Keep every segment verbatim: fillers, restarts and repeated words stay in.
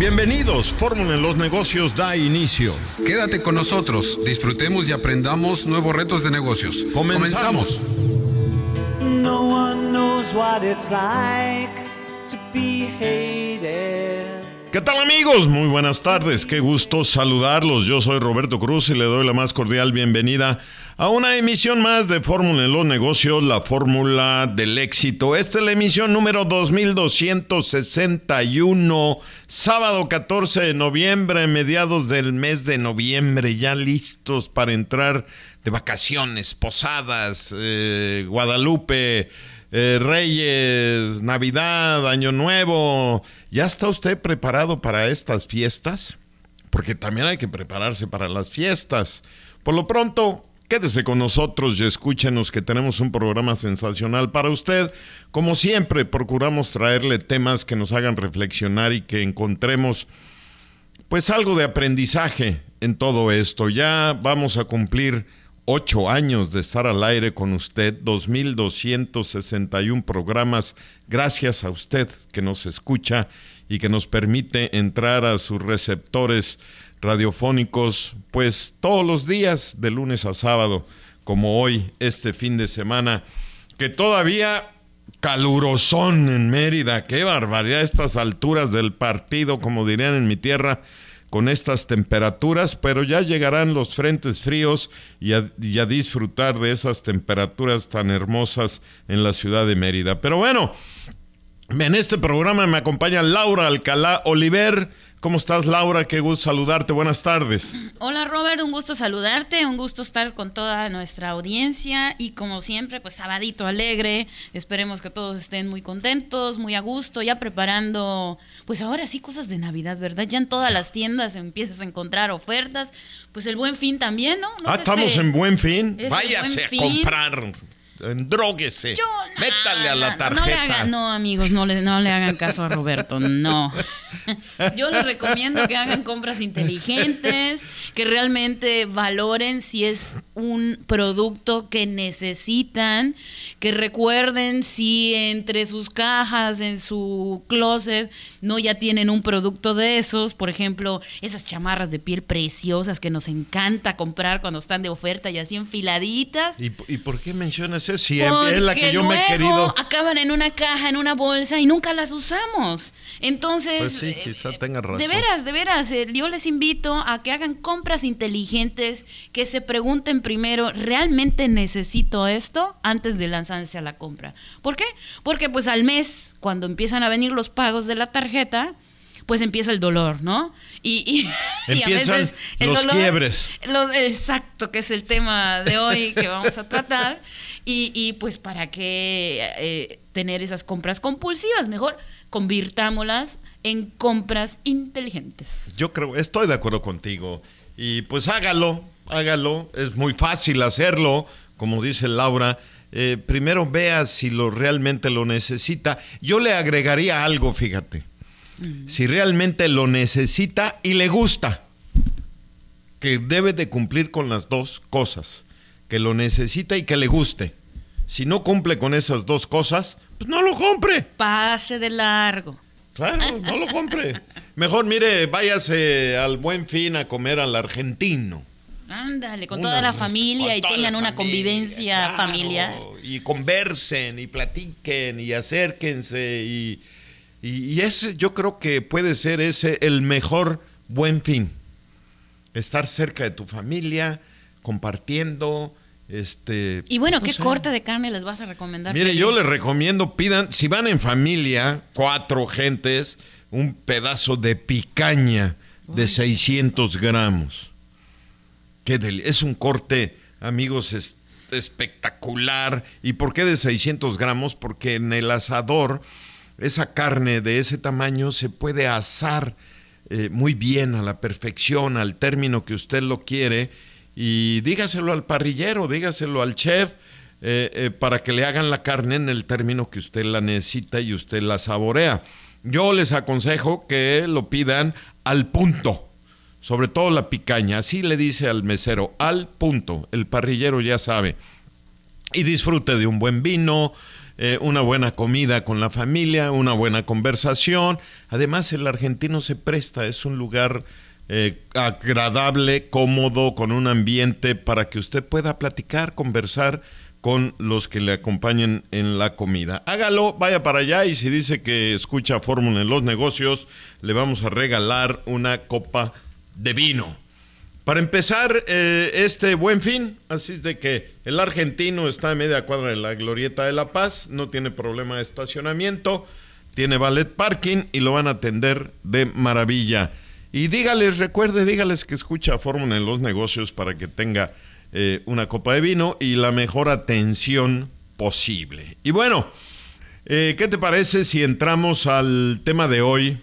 Bienvenidos, Fórmula en los Negocios da inicio. Quédate con nosotros, disfrutemos y aprendamos nuevos retos de negocios. Comenzamos. No one knows what it's like to be hated. ¿Qué tal, amigos? Muy buenas tardes, qué gusto saludarlos. Yo soy Roberto Cruz y le doy la más cordial bienvenida a una emisión más de Fórmula en los Negocios, la fórmula del éxito. Esta es la emisión número dos mil doscientos sesenta y uno, sábado catorce de noviembre, mediados del mes de noviembre, ya listos para entrar de vacaciones, posadas, eh, Guadalupe, eh, Reyes, Navidad, Año Nuevo. ¿Ya está usted preparado para estas fiestas? Porque también hay que prepararse para las fiestas. Por lo pronto, quédese con nosotros y escúchenos, que tenemos un programa sensacional para usted. Como siempre, procuramos traerle temas que nos hagan reflexionar y que encontremos pues algo de aprendizaje en todo esto. Ya vamos a cumplir ocho años de estar al aire con usted, dos mil doscientos sesenta y uno programas, gracias a usted que nos escucha y que nos permite entrar a sus receptores radiofónicos, pues todos los días, de lunes a sábado, como hoy, este fin de semana, que todavía calurosón en Mérida. Qué barbaridad, estas alturas del partido, como dirían en mi tierra, con estas temperaturas, pero ya llegarán los frentes fríos y a, y a disfrutar de esas temperaturas tan hermosas en la ciudad de Mérida. Pero bueno, en este programa me acompaña Laura Alcalá Oliver. ¿Cómo estás, Laura? Qué gusto saludarte. Buenas tardes. Hola, Robert. Un gusto saludarte. Un gusto estar con toda nuestra audiencia. Y como siempre, pues sabadito alegre. Esperemos que todos estén muy contentos, muy a gusto, ya preparando, pues ahora sí, cosas de Navidad, ¿verdad? Ya en todas las tiendas empiezas a encontrar ofertas. Pues el Buen Fin también, ¿no? no ah, estamos este, en Buen Fin. Váyase a fin. comprar. Endróguese. Yo, no, Métale a la tarjeta. No, le hagan, no, amigos, no le, no le hagan caso a Roberto, no. Yo les recomiendo que hagan compras inteligentes, que realmente valoren si es un producto que necesitan, que recuerden si entre sus cajas, en su closet, no ya tienen un producto de esos. Por ejemplo, esas chamarras de piel preciosas que nos encanta comprar cuando están de oferta y así enfiladitas. ¿Y, y por qué mencionas eso? Si es la que yo me he querido. Acaban en una caja, en una bolsa y nunca las usamos. Entonces, pues sí, quizá tenga razón. De veras, de veras, eh, yo les invito a que hagan compras inteligentes, que se pregunten primero, ¿realmente necesito esto? Antes de lanzarse a la compra. ¿Por qué? Porque pues al mes, cuando empiezan a venir los pagos de la tarjeta, pues empieza el dolor, ¿no? Y, y, y a veces el los dolor, quiebres. Lo, exacto, que es el tema de hoy que vamos a tratar. Y, y pues para qué eh, tener esas compras compulsivas, mejor convirtámoslas en compras inteligentes. Yo creo, estoy de acuerdo contigo. Y pues hágalo, hágalo. Es muy fácil hacerlo, como dice Laura. Eh, primero vea si lo realmente lo necesita. Yo le agregaría algo, fíjate. Mm. Si realmente lo necesita y le gusta, que debe de cumplir con las dos cosas, que lo necesita y que le guste. Si no cumple con esas dos cosas, pues no lo compre. Pase de largo. Claro, no lo compre. Mejor, mire, váyase al Buen Fin a comer al argentino. Ándale, con una, toda la familia y tengan una familia, convivencia claro, familiar. Y conversen y platiquen y acérquense y, y, y ese yo creo que puede ser ese el mejor Buen Fin. Estar cerca de tu familia, compartiendo. Este, y bueno, no ¿qué sé. corte de carne les vas a recomendar? Mire, yo les recomiendo, pidan, si van en familia, cuatro gentes, un pedazo de picaña de Uy. seiscientos gramos. Qué del- es un corte, amigos, es espectacular. ¿Y por qué de seiscientos gramos? Porque en el asador, esa carne de ese tamaño se puede asar eh, muy bien, a la perfección, al término que usted lo quiere. Y dígaselo al parrillero, dígaselo al chef, eh, eh, para que le hagan la carne en el término que usted la necesita y usted la saborea. Yo les aconsejo que lo pidan al punto, sobre todo la picaña, así le dice al mesero, al punto, el parrillero ya sabe. Y disfrute de un buen vino, eh, una buena comida con la familia, una buena conversación. Además, el argentino se presta, es un lugar eh, agradable, cómodo, con un ambiente para que usted pueda platicar, conversar con los que le acompañen en la comida. Hágalo, vaya para allá, y si dice que escucha Fórmula en los Negocios, le vamos a regalar una copa de vino. Para empezar eh, este Buen Fin, así es de que el argentino está a media cuadra de la Glorieta de La Paz, no tiene problema de estacionamiento, tiene valet parking y lo van a atender de maravilla. Y dígales, recuerde, dígales que escucha Fórmula en los Negocios para que tenga eh, una copa de vino y la mejor atención posible. Y bueno, eh, ¿qué te parece si entramos al tema de hoy?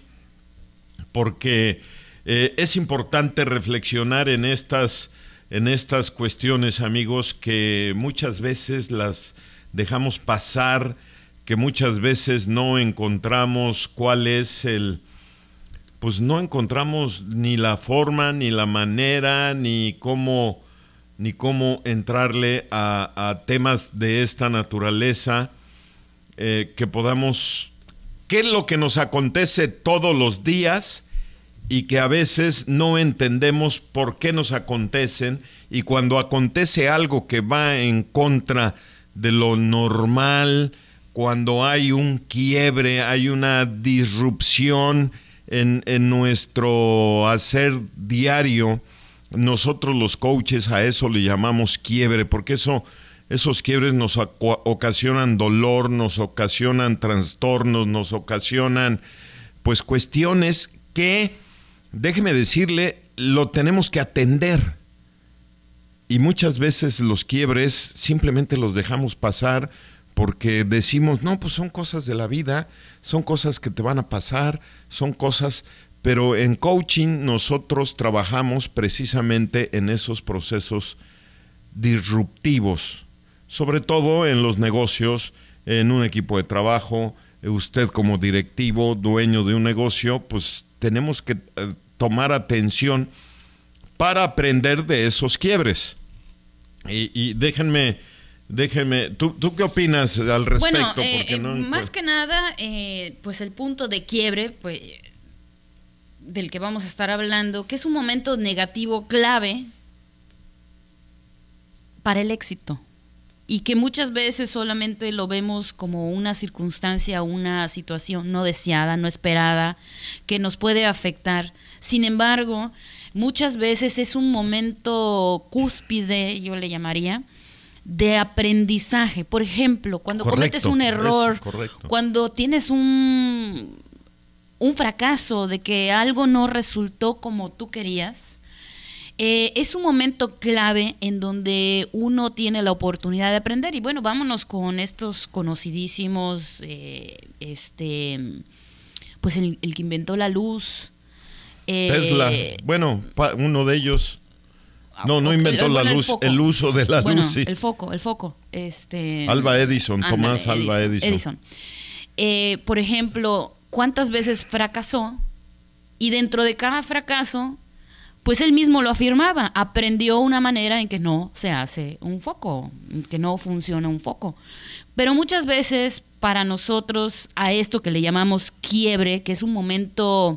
Porque eh, es importante reflexionar en estas, en estas cuestiones, amigos, que muchas veces las dejamos pasar, que muchas veces no encontramos cuál es el... pues no encontramos ni la forma, ni la manera, ni cómo, ni cómo entrarle a, a temas de esta naturaleza, eh, que podamos, qué es lo que nos acontece todos los días y que a veces no entendemos por qué nos acontecen, y cuando acontece algo que va en contra de lo normal, cuando hay un quiebre, hay una disrupción En, en nuestro hacer diario, nosotros los coaches a eso le llamamos quiebre, porque eso, esos quiebres nos ocasionan dolor, nos ocasionan trastornos, nos ocasionan pues cuestiones que, déjeme decirle, lo tenemos que atender. Y muchas veces los quiebres simplemente los dejamos pasar porque decimos, no, pues son cosas de la vida, son cosas que te van a pasar, son cosas, pero en coaching nosotros trabajamos precisamente en esos procesos disruptivos, sobre todo en los negocios, en un equipo de trabajo. Usted como directivo, dueño de un negocio, pues tenemos que eh, tomar atención para aprender de esos quiebres. Y, y déjenme... Déjeme, ¿tú, ¿tú qué opinas al respecto? Bueno, eh, Porque no más que nada, eh, pues el punto de quiebre, pues, del que vamos a estar hablando, que es un momento negativo clave para el éxito, y que muchas veces solamente lo vemos como una circunstancia, una situación no deseada, no esperada, que nos puede afectar. Sin embargo, muchas veces es un momento cúspide, yo le llamaría, de aprendizaje. Por ejemplo, cuando correcto, cometes un error, cuando tienes un, un fracaso de que algo no resultó como tú querías, eh, es un momento clave en donde uno tiene la oportunidad de aprender. Y bueno, vámonos con estos conocidísimos, eh, este, pues el, el que inventó la luz. Eh, Tesla, bueno, pa, uno de ellos... No, no inventó la luz, el, el uso de la bueno, luz, sí. el foco, el foco. Este, Alva Edison, ándale, Tomás Alva Edison. Edison. Eh, por ejemplo, ¿cuántas veces fracasó? Y dentro de cada fracaso, pues él mismo lo afirmaba, aprendió una manera en que no se hace un foco, que no funciona un foco. Pero muchas veces para nosotros a esto que le llamamos quiebre, que es un momento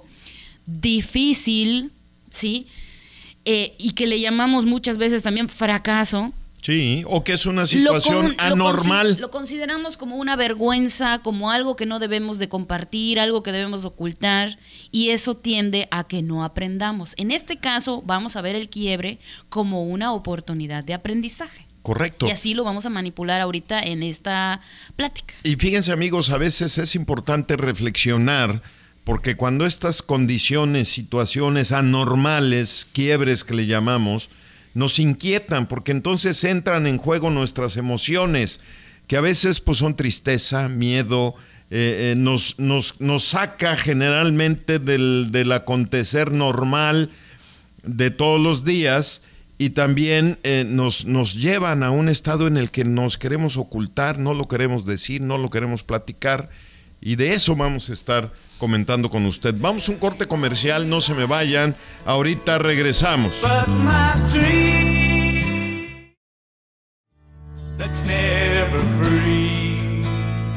difícil, ¿sí?, Eh, y que le llamamos muchas veces también fracaso. Sí, o que es una situación lo con, anormal. Lo, lo consideramos como una vergüenza, como algo que no debemos de compartir, algo que debemos ocultar, y eso tiende a que no aprendamos. En este caso, vamos a ver el quiebre como una oportunidad de aprendizaje. Correcto. Y así lo vamos a manipular ahorita en esta plática. Y fíjense, amigos, a veces es importante reflexionar, porque cuando estas condiciones, situaciones anormales, quiebres que le llamamos, nos inquietan, porque entonces entran en juego nuestras emociones, que a veces pues son tristeza, miedo, eh, eh, nos, nos, nos saca generalmente del, del acontecer normal de todos los días, y también eh, nos, nos llevan a un estado en el que nos queremos ocultar, no lo queremos decir, no lo queremos platicar, y de eso vamos a estar comentando con usted. Vamos a un corte comercial, no se me vayan, ahorita regresamos. But my dream that's never free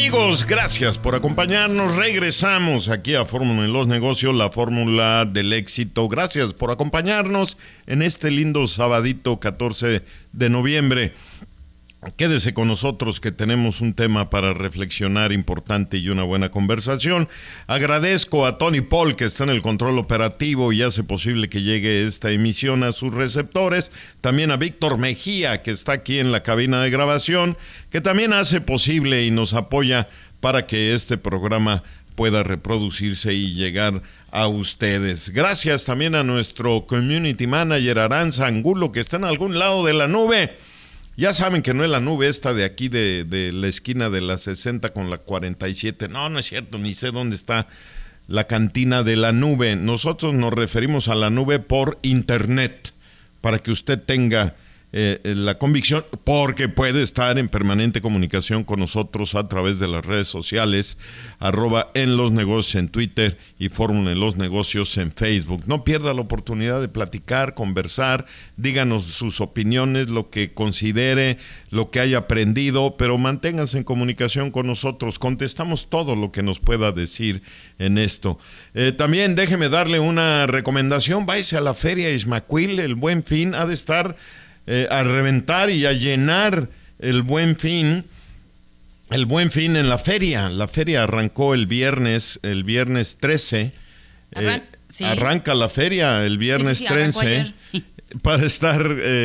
Amigos, gracias por acompañarnos. Regresamos aquí a Fórmula en los Negocios, la fórmula del éxito. Gracias por acompañarnos en este lindo sabadito catorce de noviembre. Quédese con nosotros que tenemos un tema para reflexionar importante y una buena conversación. Agradezco a Tony Paul que está en el control operativo y hace posible que llegue esta emisión a sus receptores. También a Víctor Mejía que está aquí en la cabina de grabación, que también hace posible y nos apoya para que este programa pueda reproducirse y llegar a ustedes. Gracias también a nuestro Community Manager Aranza Angulo que está en algún lado de la nube. Ya saben que no es la nube esta de aquí de, de la esquina de la sesenta con la cuarenta y siete. No, no es cierto, ni sé dónde está la cantina de la nube. Nosotros nos referimos a la nube por internet, para que usted tenga eh, la convicción, porque puede estar en permanente comunicación con nosotros a través de las redes sociales, arroba en los negocios en Twitter y Fórmula en los Negocios en Facebook. No pierda la oportunidad de platicar, conversar, díganos sus opiniones, lo que considere, lo que haya aprendido, pero manténganse en comunicación con nosotros, contestamos todo lo que nos pueda decir en esto. Eh, también déjeme darle una recomendación, váyase a la feria Ismaquil, el Buen Fin, ha de estar eh, a reventar y a llenar el Buen Fin, el Buen Fin en la feria. La feria arrancó el viernes, el viernes trece, Arran- eh, sí. arranca la feria el viernes Sí, sí, sí, arrancó trece, ayer. para estar,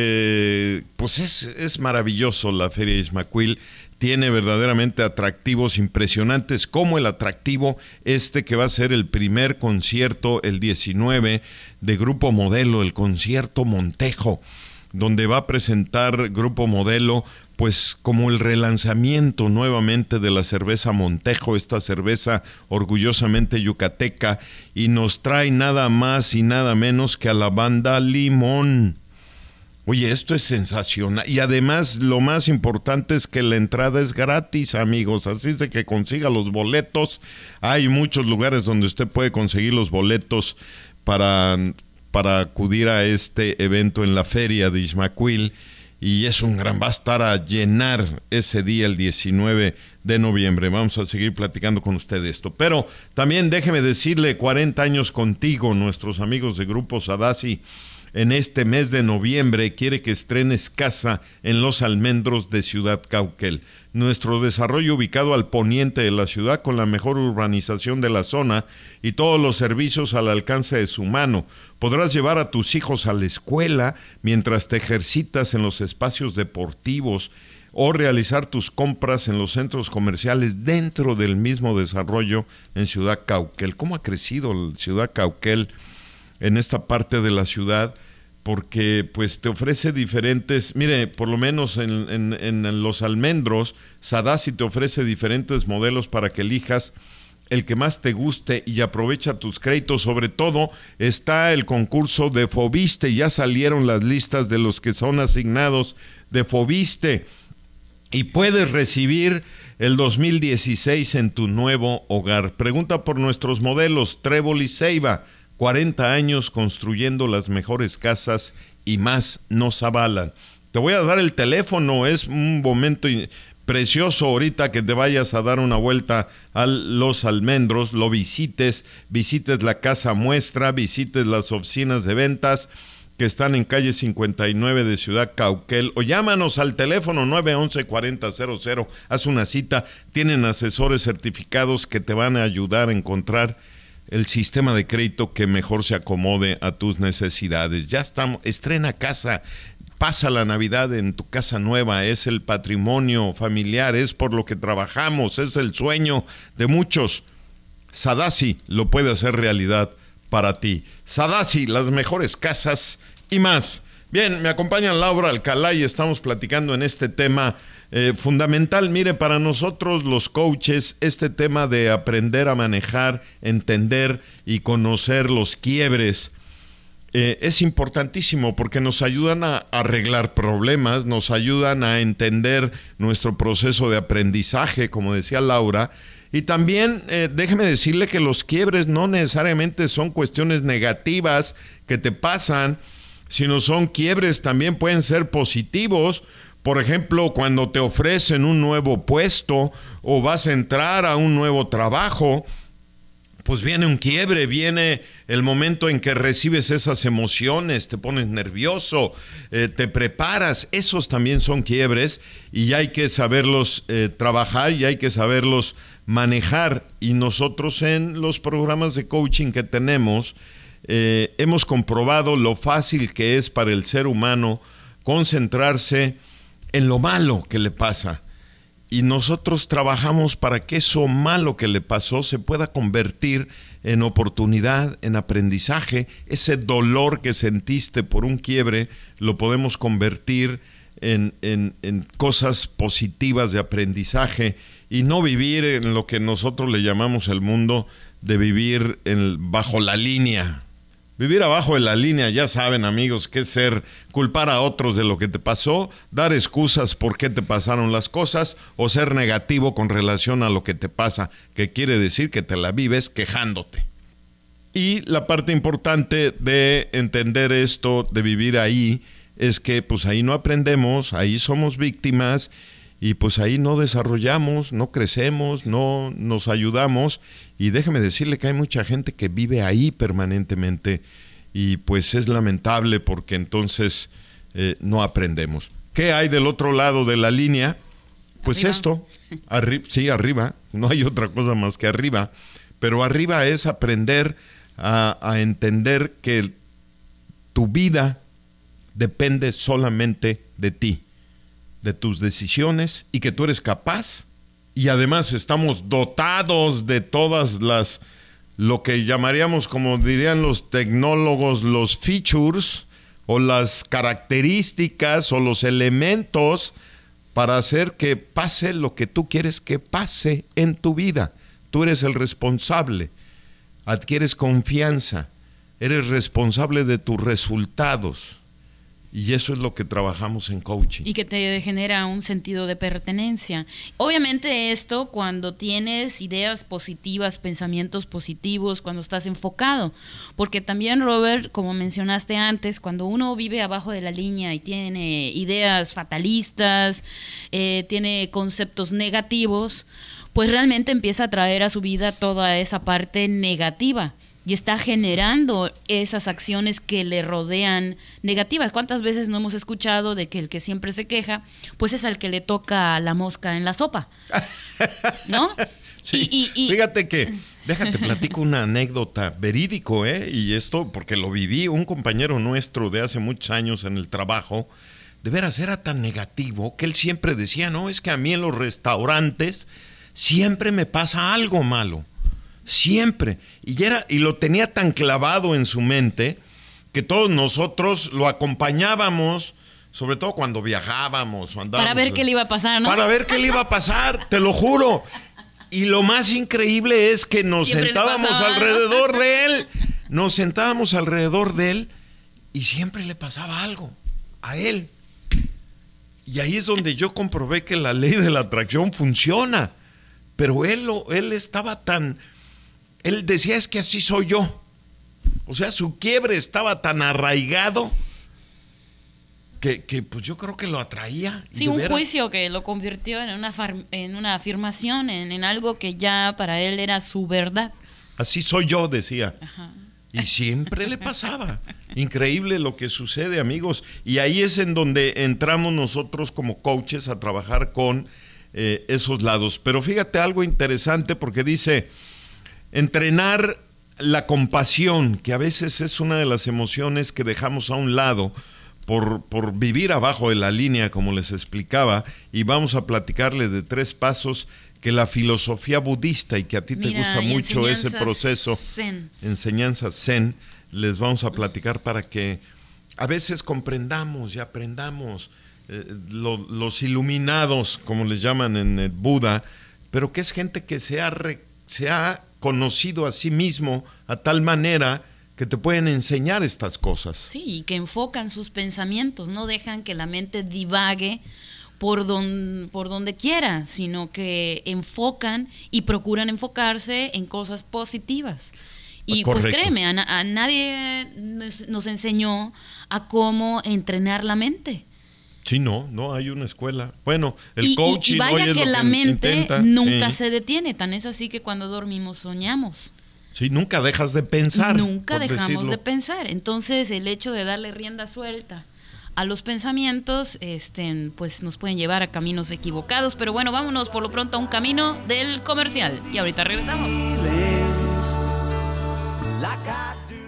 eh, pues es, es maravilloso la feria Ismaquil, tiene verdaderamente atractivos impresionantes, como el atractivo este que va a ser el primer concierto el diecinueve de Grupo Modelo, el concierto Montejo, donde va a presentar Grupo Modelo pues como el relanzamiento nuevamente de la cerveza Montejo, esta cerveza orgullosamente yucateca, y nos trae nada más y nada menos que a la banda Limón. Oye, esto es sensacional, y además lo más importante es que la entrada es gratis, amigos, así es de que consiga los boletos. Hay muchos lugares donde usted puede conseguir los boletos para, para acudir a este evento en la feria de Ismaquil, y es un gran, va a estar a llenar ese día el diecinueve de noviembre. Vamos a seguir platicando con usted de esto, pero también déjeme decirle, cuarenta años contigo, nuestros amigos de Grupo Sadasi, en este mes de noviembre quiere que estrenes casa en Los Almendros de Ciudad Cauquel. Nuestro desarrollo ubicado al poniente de la ciudad con la mejor urbanización de la zona y todos los servicios al alcance de su mano. Podrás llevar a tus hijos a la escuela mientras te ejercitas en los espacios deportivos o realizar tus compras en los centros comerciales dentro del mismo desarrollo en Ciudad Cauquel. ¿Cómo ha crecido Ciudad Cauquel en esta parte de la ciudad? Porque pues te ofrece diferentes, mire, por lo menos en, en, en Los Almendros, Sadasi te ofrece diferentes modelos para que elijas el que más te guste y aprovecha tus créditos. Sobre todo está el concurso de Fobiste, ya salieron las listas de los que son asignados de Fobiste y puedes recibir el dos mil dieciséis en tu nuevo hogar. Pregunta por nuestros modelos Trébol y Ceiba. cuarenta años construyendo las mejores casas y más nos avalan. Te voy a dar el teléfono, es un momento precioso ahorita que te vayas a dar una vuelta a Los Almendros, lo visites, visites la casa muestra, visites las oficinas de ventas que están en calle cincuenta y nueve de Ciudad Cauquel, o llámanos al teléfono nueve once, cuarenta cero cero, haz una cita, tienen asesores certificados que te van a ayudar a encontrar el sistema de crédito que mejor se acomode a tus necesidades. Ya estamos, estrena casa, pasa la Navidad en tu casa nueva, es el patrimonio familiar, es por lo que trabajamos, es el sueño de muchos. Sadasi lo puede hacer realidad para ti. Sadasi, las mejores casas y más. Bien, me acompaña Laura Alcalá y estamos platicando en este tema eh, fundamental. Mire, para nosotros los coaches, este tema de aprender a manejar, entender y conocer los quiebres eh, es importantísimo porque nos ayudan a arreglar problemas, nos ayudan a entender nuestro proceso de aprendizaje, como decía Laura. Y también eh, déjeme decirle que los quiebres no necesariamente son cuestiones negativas que te pasan, sino son quiebres, también pueden ser positivos, por ejemplo, cuando te ofrecen un nuevo puesto o vas a entrar a un nuevo trabajo, pues viene un quiebre, viene el momento en que recibes esas emociones, te pones nervioso, eh, te preparas. Esos también son quiebres y hay que saberlos eh, trabajar y hay que saberlos manejar. Y nosotros en los programas de coaching que tenemos, eh, hemos comprobado lo fácil que es para el ser humano concentrarse en lo malo que le pasa. Y nosotros trabajamos para que eso malo que le pasó se pueda convertir en oportunidad, en aprendizaje. Ese dolor que sentiste por un quiebre lo podemos convertir en, en, en cosas positivas de aprendizaje y no vivir en lo que nosotros le llamamos el mundo de vivir en, bajo la línea. Vivir abajo de la línea, ya saben, amigos, que es ser culpar a otros de lo que te pasó, dar excusas por qué te pasaron las cosas o ser negativo con relación a lo que te pasa, que quiere decir que te la vives quejándote. Y la parte importante de entender esto, de vivir ahí, es que pues ahí no aprendemos, ahí somos víctimas y pues ahí no desarrollamos, no crecemos, no nos ayudamos. Y déjeme decirle que hay mucha gente que vive ahí permanentemente y pues es lamentable porque entonces eh, no aprendemos. ¿Qué hay del otro lado de la línea? Pues arriba. esto, arri- sí, arriba, no hay otra cosa más que arriba, pero arriba es aprender a, a entender que tu vida depende solamente de ti, de tus decisiones y que tú eres capaz. Y además estamos dotados de todas las, lo que llamaríamos, como dirían los tecnólogos, los features o las características o los elementos para hacer que pase lo que tú quieres que pase en tu vida. Tú eres el responsable, adquieres confianza, eres responsable de tus resultados. Y eso es lo que trabajamos en coaching. Y que te genera un sentido de pertenencia. Obviamente esto cuando tienes ideas positivas, pensamientos positivos, cuando estás enfocado. Porque también, Robert, como mencionaste antes, cuando uno vive abajo de la línea y tiene ideas fatalistas, eh, tiene conceptos negativos, pues realmente empieza a traer a su vida toda esa parte negativa. Y está generando esas acciones que le rodean negativas. ¿Cuántas veces no hemos escuchado de que el que siempre se queja, pues es al que le toca la mosca en la sopa? ¿No? Sí. Y, y, y... Fíjate que, déjate, platico una anécdota verídico, ¿eh? Y esto porque lo viví, un compañero nuestro de hace muchos años en el trabajo, de veras era tan negativo que él siempre decía, no, es que a mí en los restaurantes siempre me pasa algo malo. Siempre, y, era, y lo tenía tan clavado en su mente que todos nosotros lo acompañábamos, sobre todo cuando viajábamos o andábamos. Para ver qué le iba a pasar, ¿no? Para ver qué le iba a pasar, te lo juro. Y lo más increíble es que nos siempre sentábamos pasaba, alrededor ¿no? de él, nos sentábamos alrededor de él y siempre le pasaba algo a él. Y ahí es donde yo comprobé que la ley de la atracción funciona, pero él, lo, él estaba tan... Él decía, es que así soy yo. O sea, su quiebre estaba tan arraigado que, que pues yo creo que lo atraía. Sí, un veras. juicio que lo convirtió en una, far, en una afirmación, en, en algo que ya para él era su verdad. Así soy yo, decía. Ajá. Y siempre le pasaba. Increíble lo que sucede, amigos. Y ahí es en donde entramos nosotros como coaches a trabajar con eh, esos lados. Pero fíjate algo interesante porque dice... Entrenar la compasión, que a veces es una de las emociones que dejamos a un lado por, por vivir abajo de la línea, como les explicaba, y vamos a platicarles de tres pasos que la filosofía budista, y que a ti Mira, te gusta mucho ese proceso, zen. enseñanza zen, les vamos a platicar para que a veces comprendamos y aprendamos eh, lo, los iluminados, como les llaman en el Buda, pero que es gente que se ha, re, se ha conocido a sí mismo a tal manera que te pueden enseñar estas cosas. Sí, y que enfocan sus pensamientos, no dejan que la mente divague por, don, por donde quiera, sino que enfocan y procuran enfocarse en cosas positivas. Y Correcto. Pues créeme, a, a nadie nos, nos enseñó a cómo entrenar la mente. Sí, no, no hay una escuela. Bueno, el y, coaching y, y vaya hoy es que lo la que mente intenta, nunca sí. se detiene, tan es así que cuando dormimos soñamos. Sí, nunca dejas de pensar. Nunca por dejamos decirlo. de pensar. Entonces, el hecho de darle rienda suelta a los pensamientos, este, pues nos pueden llevar a caminos equivocados. Pero bueno, vámonos por lo pronto a un camino del comercial. Y ahorita regresamos. Feelings like I do.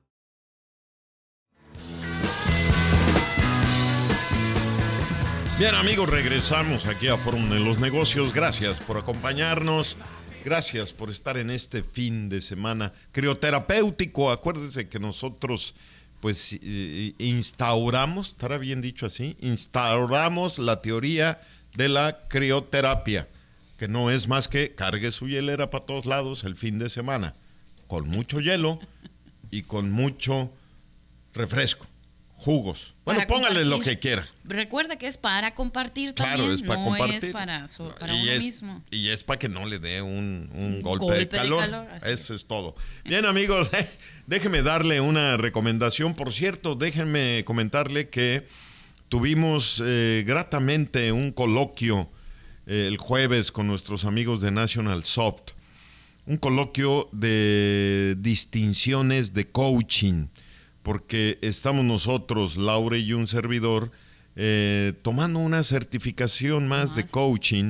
Bien, amigos, regresamos aquí a Fórmula de los Negocios. Gracias por acompañarnos. Gracias por estar en este fin de semana crioterapéutico. Acuérdense que nosotros, pues, eh, instauramos, ¿estará bien dicho así? Instauramos la teoría de la crioterapia, que no es más que cargue su hielera para todos lados el fin de semana, con mucho hielo y con mucho refresco, jugos. Bueno, Para póngale lo compartir. que quiera. Recuerda que es para compartir Claro, también, es para no compartir. es para, so- para y uno es, mismo. Y es para que no le dé un, un golpe, Golpe de de calor. calor, así Eso es. es todo. Bien, amigos, déjenme darle una recomendación. Por cierto, déjenme comentarle que tuvimos eh, gratamente un coloquio eh, el jueves con nuestros amigos de National Soft. Un coloquio de distinciones de coaching, porque estamos nosotros, Laura y un servidor, eh, tomando una certificación más, más de coaching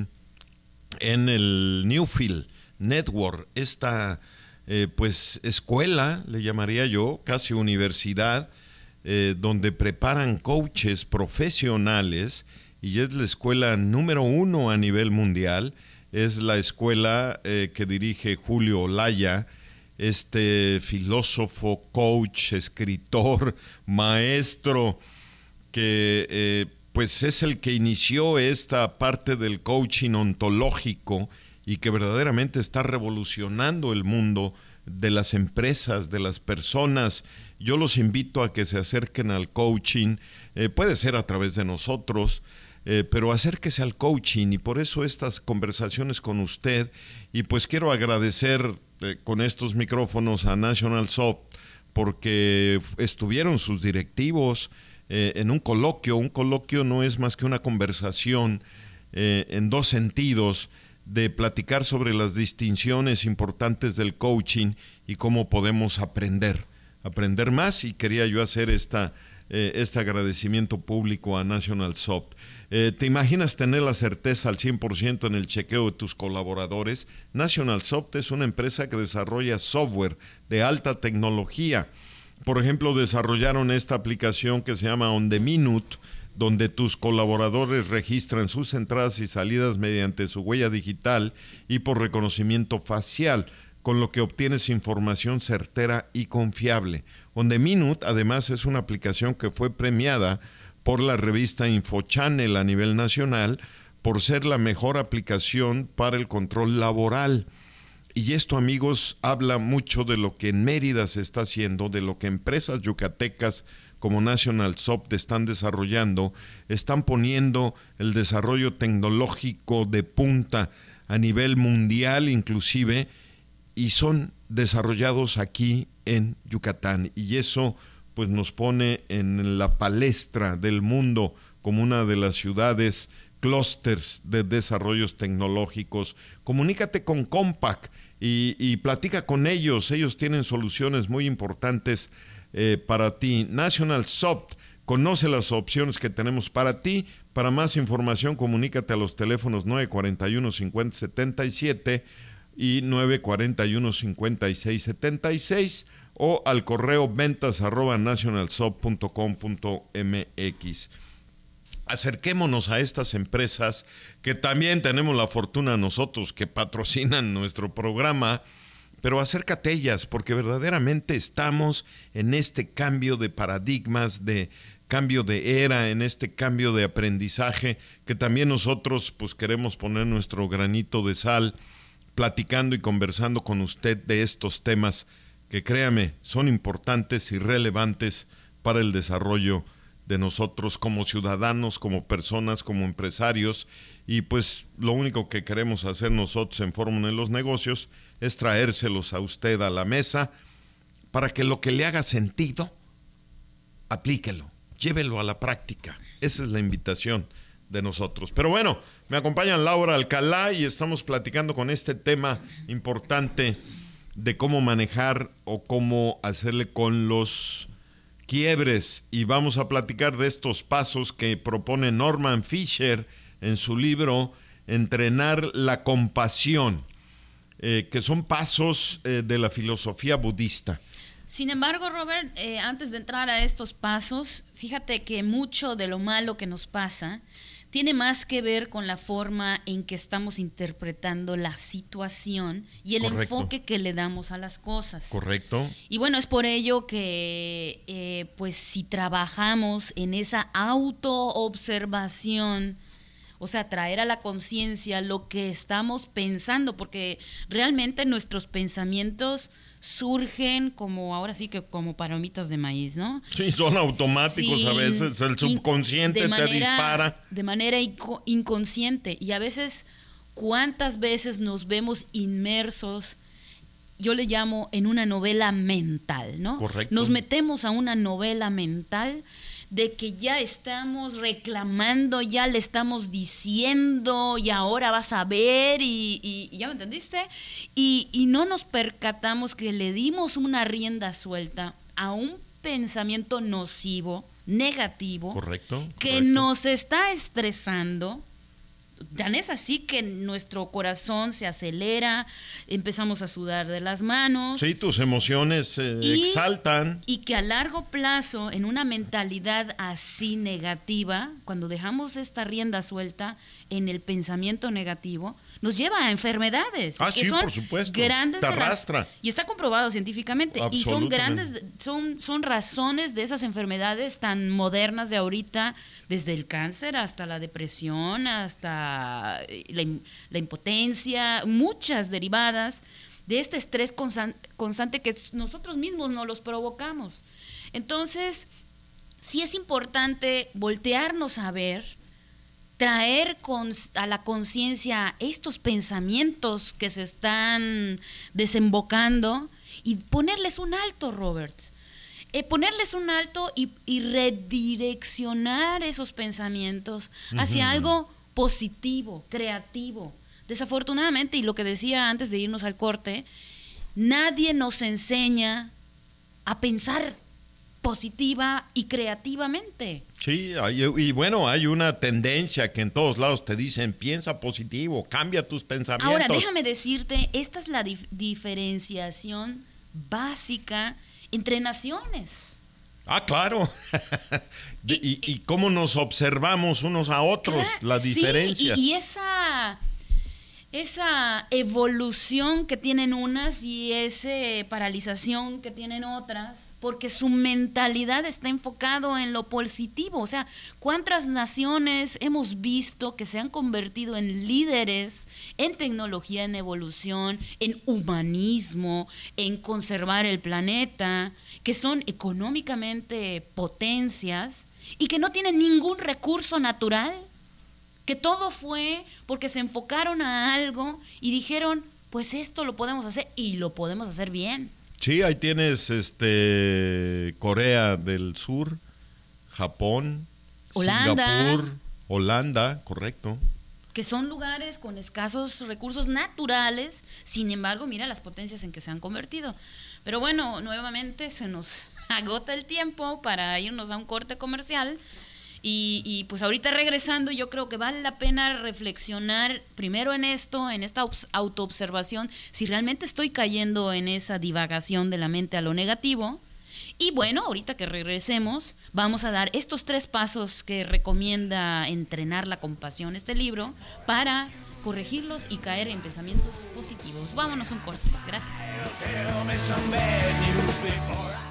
en el Newfield Network, esta eh, pues escuela, le llamaría yo, casi universidad, eh, donde preparan coaches profesionales, y es la escuela número uno a nivel mundial. Es la escuela eh, que dirige Julio Olaya, este filósofo, coach, escritor, maestro, que eh, pues es el que inició esta parte del coaching ontológico y que verdaderamente está revolucionando el mundo de las empresas, de las personas. Yo los invito a que se acerquen al coaching, eh, puede ser a través de nosotros, Eh, pero acérquese al coaching, y por eso estas conversaciones con usted. Y pues quiero agradecer eh, con estos micrófonos a National Soft, porque estuvieron sus directivos eh, en un coloquio. Un coloquio no es más que una conversación eh, en dos sentidos, de platicar sobre las distinciones importantes del coaching y cómo podemos aprender, aprender más, y quería yo hacer esta, eh, este agradecimiento público a National Soft. Eh, ¿Te imaginas tener la certeza al cien por ciento en el chequeo de tus colaboradores? National Soft es una empresa que desarrolla software de alta tecnología. Por ejemplo, desarrollaron esta aplicación que se llama On the Minute, donde tus colaboradores registran sus entradas y salidas mediante su huella digital y por reconocimiento facial, con lo que obtienes información certera y confiable. On the Minute, además, es una aplicación que fue premiada por la revista InfoChannel a nivel nacional por ser la mejor aplicación para el control laboral. Y esto, amigos, habla mucho de lo que en Mérida se está haciendo, de lo que empresas yucatecas como National Soft están desarrollando, están poniendo el desarrollo tecnológico de punta a nivel mundial inclusive, y son desarrollados aquí en Yucatán. Y eso pues nos pone en la palestra del mundo como una de las ciudades clústeres de desarrollos tecnológicos. Comunícate con Compaq y, y platica con ellos. Ellos tienen soluciones muy importantes eh, para ti. National Soft conoce las opciones que tenemos para ti. Para más información, comunícate a los teléfonos nueve cuatro uno, cinco cero siete siete y nueve cuatro uno, cinco seis siete seis, o al correo ventas arroba nationalsoft punto com punto m x. Acerquémonos a estas empresas que también tenemos la fortuna nosotros que patrocinan nuestro programa, pero acércate a ellas, porque verdaderamente estamos en este cambio de paradigmas, de cambio de era, en este cambio de aprendizaje, que también nosotros pues queremos poner nuestro granito de sal, platicando y conversando con usted de estos temas que, créame, son importantes y relevantes para el desarrollo de nosotros como ciudadanos, como personas, como empresarios. Y pues lo único que queremos hacer nosotros en Fórmula de los Negocios es traérselos a usted a la mesa para que lo que le haga sentido, aplíquelo. llévelo a la práctica. Esa es la invitación de nosotros. Pero bueno, me acompaña Laura Alcalá y estamos platicando con este tema importante de cómo manejar o cómo hacerle con los quiebres. Y vamos a platicar de estos pasos que propone Norman Fisher en su libro Entrenar la compasión, eh, que son pasos eh, de la filosofía budista. Sin embargo, Robert, eh, antes de entrar a estos pasos, fíjate que mucho de lo malo que nos pasa tiene más que ver con la forma en que estamos interpretando la situación y el Correcto. enfoque que le damos a las cosas. Correcto. Y bueno, es por ello que, eh, pues, si trabajamos en esa autoobservación, o sea, traer a la conciencia lo que estamos pensando, porque realmente nuestros pensamientos surgen como, ahora sí que como palomitas de maíz, ¿no? Sí, son automáticos Sin- a veces, el subconsciente de te manera- dispara. De manera inco- inconsciente. Y a veces, ¿cuántas veces nos vemos inmersos? Yo le llamo en una novela mental, ¿no? Correcto. Nos metemos a una novela mental de que ya estamos reclamando, ya le estamos diciendo y ahora vas a ver y, y- y ¿ya me entendiste? Y, y no nos percatamos que le dimos una rienda suelta a un pensamiento nocivo, negativo, Correcto. que correcto. nos está estresando. Tan es así que nuestro corazón se acelera, empezamos a sudar de las manos. Sí, tus emociones eh, Y- exaltan. Y que a largo plazo, en una mentalidad así negativa, cuando dejamos esta rienda suelta en el pensamiento negativo, nos lleva a enfermedades. Ah, que sí, son por supuesto. Grandes Te de las- arrastra. y está comprobado científicamente. Y son Absolutamente. grandes, de- son, son razones de esas enfermedades tan modernas de ahorita, desde el cáncer hasta la depresión, hasta la, im- la impotencia, muchas derivadas de este estrés constan- constante que nosotros mismos no los provocamos. Entonces, sí es importante voltearnos a ver, traer con, a la conciencia estos pensamientos que se están desembocando y ponerles un alto, Robert. Eh, ponerles un alto y, y redireccionar esos pensamientos hacia Ujú. algo positivo, creativo. Desafortunadamente, y lo que decía antes de irnos al corte, nadie nos enseña a pensar positiva y creativamente. Sí, hay- y bueno, hay una tendencia que en todos lados te dicen, piensa positivo, cambia tus pensamientos. Ahora, déjame decirte, esta es la dif- diferenciación básica entre naciones. Ah, claro. De- y, y cómo nos observamos unos a otros, Cla- la sí, diferencia. y, y esa, esa evolución que tienen unas y esa paralización que tienen otras, porque su mentalidad está enfocado en lo positivo. O sea, ¿cuántas naciones hemos visto que se han convertido en líderes en tecnología, en evolución, en humanismo, en conservar el planeta, que son económicamente potencias y que no tienen ningún recurso natural? Que todo fue porque se enfocaron a algo y dijeron, pues esto lo podemos hacer y lo podemos hacer bien. Sí, ahí tienes este Corea del Sur, Japón, Holanda. Singapur, Holanda, correcto. Que son lugares con escasos recursos naturales, sin embargo, mira las potencias en que se han convertido. Pero bueno, nuevamente se nos agota el tiempo para irnos a un corte comercial. Y, y pues ahorita regresando, yo creo que vale la pena reflexionar primero en esto, en esta obs- autoobservación, si realmente estoy cayendo en esa divagación de la mente a lo negativo. Y bueno, ahorita que regresemos, vamos a dar estos tres pasos que recomienda Entrenar la Compasión, este libro, para corregirlos y caer en pensamientos positivos. Vámonos a un corte. Gracias. Tell me some bad news before I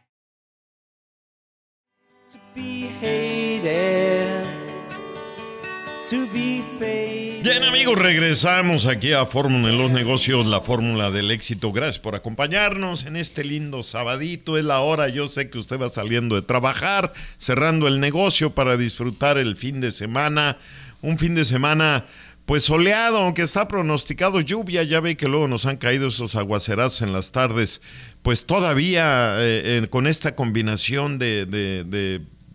to be hated, to be faded. Bien, amigos, regresamos aquí a Fórmula en los Negocios, la fórmula del éxito. Gracias por acompañarnos en este lindo sabadito. Es la hora, yo sé que usted va saliendo de trabajar, cerrando el negocio para disfrutar el fin de semana. Un fin de semana, pues soleado, aunque está pronosticado lluvia. Ya ve que luego nos han caído esos aguacerazos en las tardes. Pues todavía eh, eh, con esta combinación de, de, de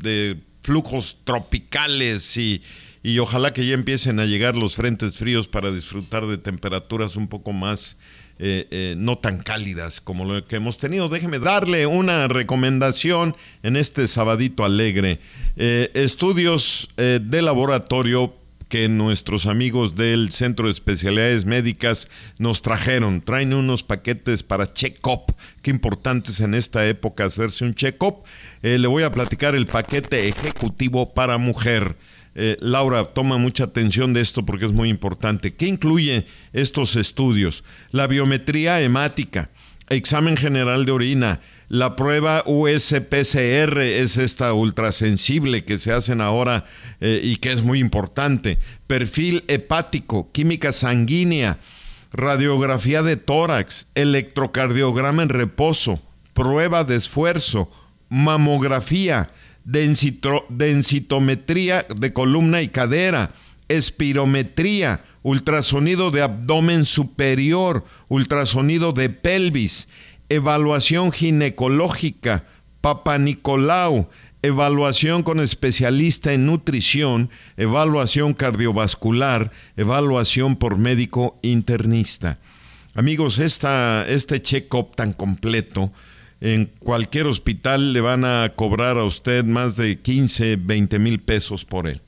de flujos tropicales y, y ojalá que ya empiecen a llegar los frentes fríos para disfrutar de temperaturas un poco más eh, eh, no tan cálidas como lo que hemos tenido. Déjeme darle una recomendación en este sabadito alegre. Eh, estudios eh, de laboratorio que nuestros amigos del Centro de Especialidades Médicas nos trajeron. Traen unos paquetes para check-up. Qué importante es en esta época hacerse un check-up. Eh, le voy a platicar el paquete ejecutivo para mujer. Eh, Laura, toma mucha atención de esto porque es muy importante. ¿Qué incluye estos estudios? La biometría hemática, examen general de orina, la prueba U S P C R, es esta ultrasensible que se hacen ahora eh, y que es muy importante. Perfil hepático, química sanguínea, radiografía de tórax, electrocardiograma en reposo, prueba de esfuerzo, mamografía, densito, densitometría de columna y cadera, espirometría, ultrasonido de abdomen superior, ultrasonido de pelvis, evaluación ginecológica, Papa Nicolau, evaluación con especialista en nutrición, evaluación cardiovascular, evaluación por médico internista. Amigos, esta, este check-up tan completo, en cualquier hospital le van a cobrar a usted más de quince, veinte mil pesos por él.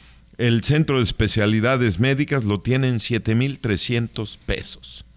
El Centro de Especialidades Médicas lo tiene en siete mil trescientos pesos.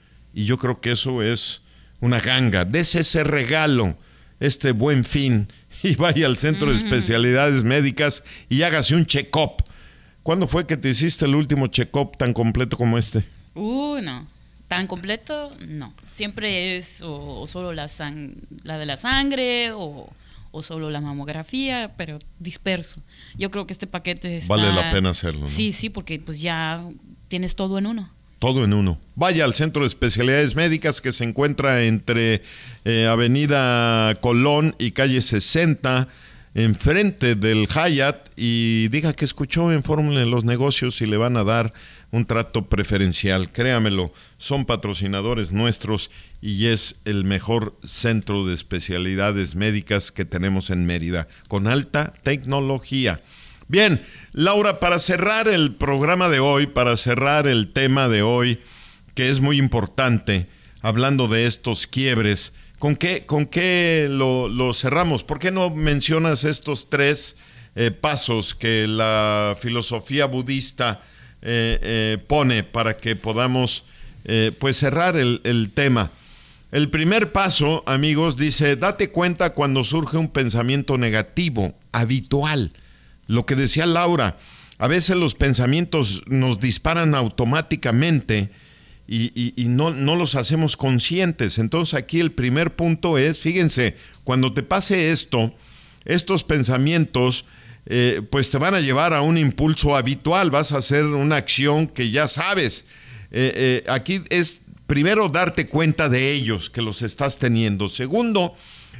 Y yo creo que eso es una ganga. Dese ese regalo, este Buen Fin, y vaya al Centro mm. de Especialidades Médicas y hágase un check-up. ¿Cuándo fue que te hiciste el último check-up tan completo como este? Uh, no. Tan completo, no. Siempre es o, o solo la, sang- la de la sangre o, o solo la mamografía, pero disperso. Yo creo que este paquete está... Vale la pena hacerlo, ¿no? Sí, sí, porque pues ya tienes todo en uno. Todo en uno. Vaya al Centro de Especialidades Médicas que se encuentra entre eh, Avenida Colón y Calle sesenta, enfrente del Hyatt, y diga que escuchó en Fórmula de los Negocios y le van a dar un trato preferencial. Créamelo, son patrocinadores nuestros y es el mejor centro de especialidades médicas que tenemos en Mérida, con alta tecnología. Bien, Laura, para cerrar el programa de hoy, para cerrar el tema de hoy, que es muy importante, hablando de estos quiebres, ¿con qué, con qué lo, lo cerramos? ¿Por qué no mencionas estos tres eh, pasos que la filosofía budista eh, eh, pone para que podamos eh, pues cerrar el, el tema? El primer paso, amigos, dice, date cuenta cuando surge un pensamiento negativo, habitual. Lo que decía Laura, a veces los pensamientos nos disparan automáticamente y, y, y no, no los hacemos conscientes. Entonces aquí el primer punto es, fíjense, cuando te pase esto, estos pensamientos eh, pues te van a llevar a un impulso habitual, vas a hacer una acción que ya sabes. Eh, eh, aquí es primero darte cuenta de ellos, que los estás teniendo. Segundo,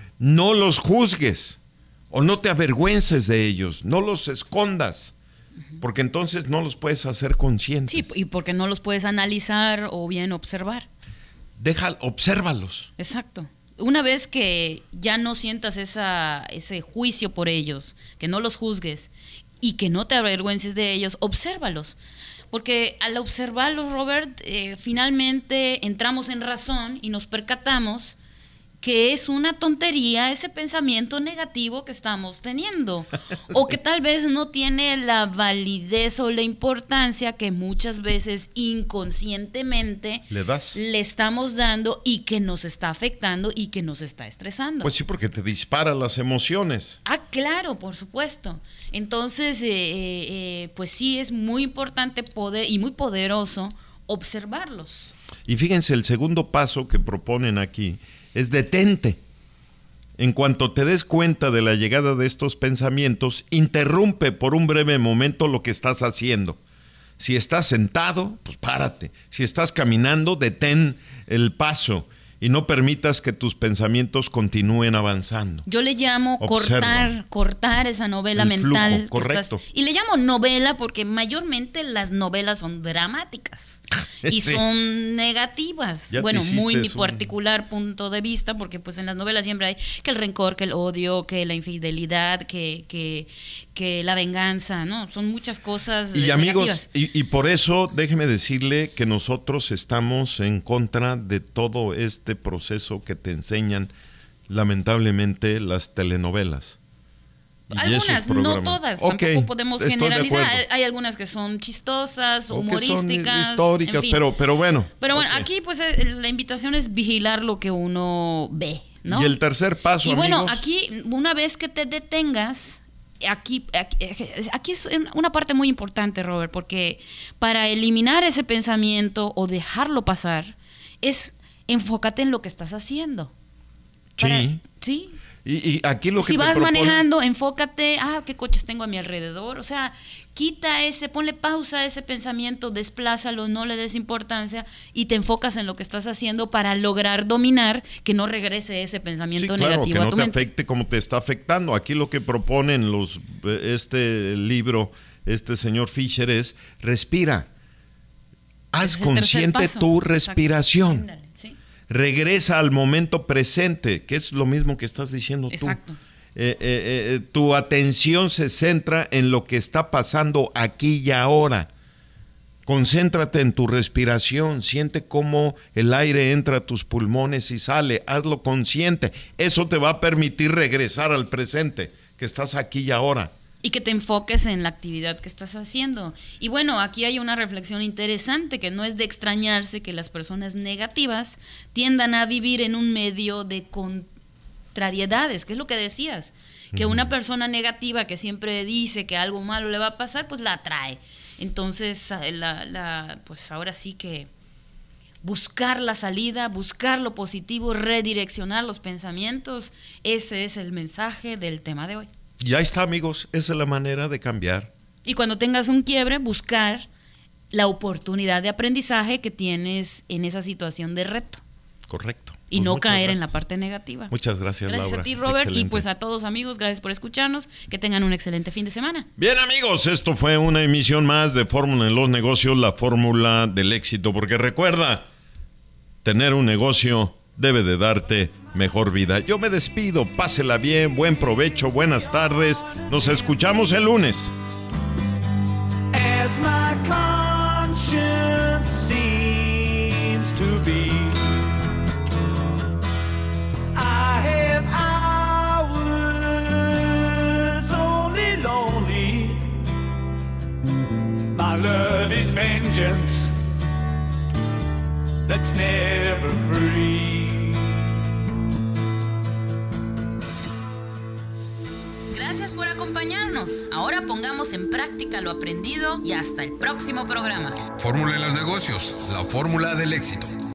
no los juzgues. O no te avergüences de ellos, no los escondas, porque entonces no los puedes hacer conscientes. Sí, y porque no los puedes analizar o bien observar. Deja, obsérvalos. Exacto. Una vez que ya no sientas esa, ese juicio por ellos, que no los juzgues y que no te avergüences de ellos, obsérvalos. Porque al observarlos, Robert, eh, finalmente entramos en razón y nos percatamos que es una tontería ese pensamiento negativo que estamos teniendo, o que tal vez no tiene la validez o la importancia que muchas veces inconscientemente le das, le estamos dando y que nos está afectando y que nos está estresando. Pues sí, porque te dispara las emociones. Ah, claro, por supuesto. Entonces, eh, eh, pues sí, es muy importante poder y muy poderoso observarlos. Y fíjense, el segundo paso que proponen aquí es detente. En cuanto te des cuenta de la llegada de estos pensamientos, interrumpe por un breve momento lo que estás haciendo. Si estás sentado, pues párate. Si estás caminando, detén el paso y no permitas que tus pensamientos continúen avanzando. Yo le llamo Observa. cortar, cortar esa novela El mental. flujo, correcto. Estás, y le llamo novela porque mayormente las novelas son dramáticas. y Sí. son negativas. Ya te Bueno, muy mi hiciste un- particular punto de vista, porque pues en las novelas siempre hay que el rencor, que el odio, que la infidelidad, que, que, que la venganza, ¿no? Son muchas cosas Y eh, amigos, negativas. y, y por eso déjeme decirle que nosotros estamos en contra de todo este proceso que te enseñan, lamentablemente, las telenovelas. Y Algunas, esos no programas. todas, Ok, tampoco podemos estoy de generalizar. acuerdo. Hay, hay algunas que son chistosas, O que son humorísticas, históricas, en fin. pero, pero bueno. Pero bueno, ok. aquí pues eh, la invitación es vigilar lo que uno ve, ¿no? Y el tercer paso, Y bueno, amigos, aquí una vez que te detengas, aquí, aquí, aquí es una parte muy importante, Robert, porque para eliminar ese pensamiento o dejarlo pasar, es enfócate en lo que estás haciendo. Para- Sí. Sí. Y, y aquí lo que Si te vas propone- manejando, enfócate, ah, qué coches tengo a mi alrededor. O sea, quita ese, ponle pausa a ese pensamiento, desplázalo, no le des importancia y te enfocas en lo que estás haciendo para lograr dominar que no regrese ese Sí, pensamiento claro, negativo que a no tu te mente. afecte como te está afectando. Aquí lo que proponen los este libro, este señor Fisher es respira. Haz Ese es el tercer consciente paso. tu Exacto. respiración. Ándale, sí. Regresa al momento presente, que es lo mismo que estás diciendo tú. Exacto. Eh, eh, eh, tu atención se centra en lo que está pasando aquí y ahora. Concéntrate en tu respiración, siente cómo el aire entra a tus pulmones y sale, hazlo consciente. Eso te va a permitir regresar al presente, que estás aquí y ahora. Y que te enfoques en la actividad que estás haciendo. Y bueno, aquí hay una reflexión interesante que no es de extrañarse que las personas negativas tiendan a vivir en un medio de contrariedades, que es lo que decías, que una persona negativa que siempre dice que algo malo le va a pasar, pues la atrae. Entonces, la, la, pues ahora sí que buscar la salida, buscar lo positivo, redireccionar los pensamientos, ese es el mensaje del tema de hoy. Ya está, amigos, esa es la manera de cambiar. Y cuando tengas un quiebre, buscar la oportunidad de aprendizaje que tienes en esa situación de reto. Correcto. Y Pues no muchas caer en la gracias. parte negativa. Muchas gracias, Gracias Laura. a ti, Robert, Excelente. y pues a todos amigos, gracias por escucharnos. Que tengan un excelente fin de semana. Bien, amigos, esto fue una emisión más de Fórmula en los Negocios, la fórmula del éxito. Porque recuerda, tener un negocio debe de darte mejor vida. Yo me despido, pásela bien, buen provecho, buenas tardes. Nos escuchamos el lunes. As my conscience seems to be, I have hours only lonely. My love is vengeance that's never free. Gracias por acompañarnos. Ahora pongamos en práctica lo aprendido y hasta el próximo programa. Fórmula en los negocios, la fórmula del éxito.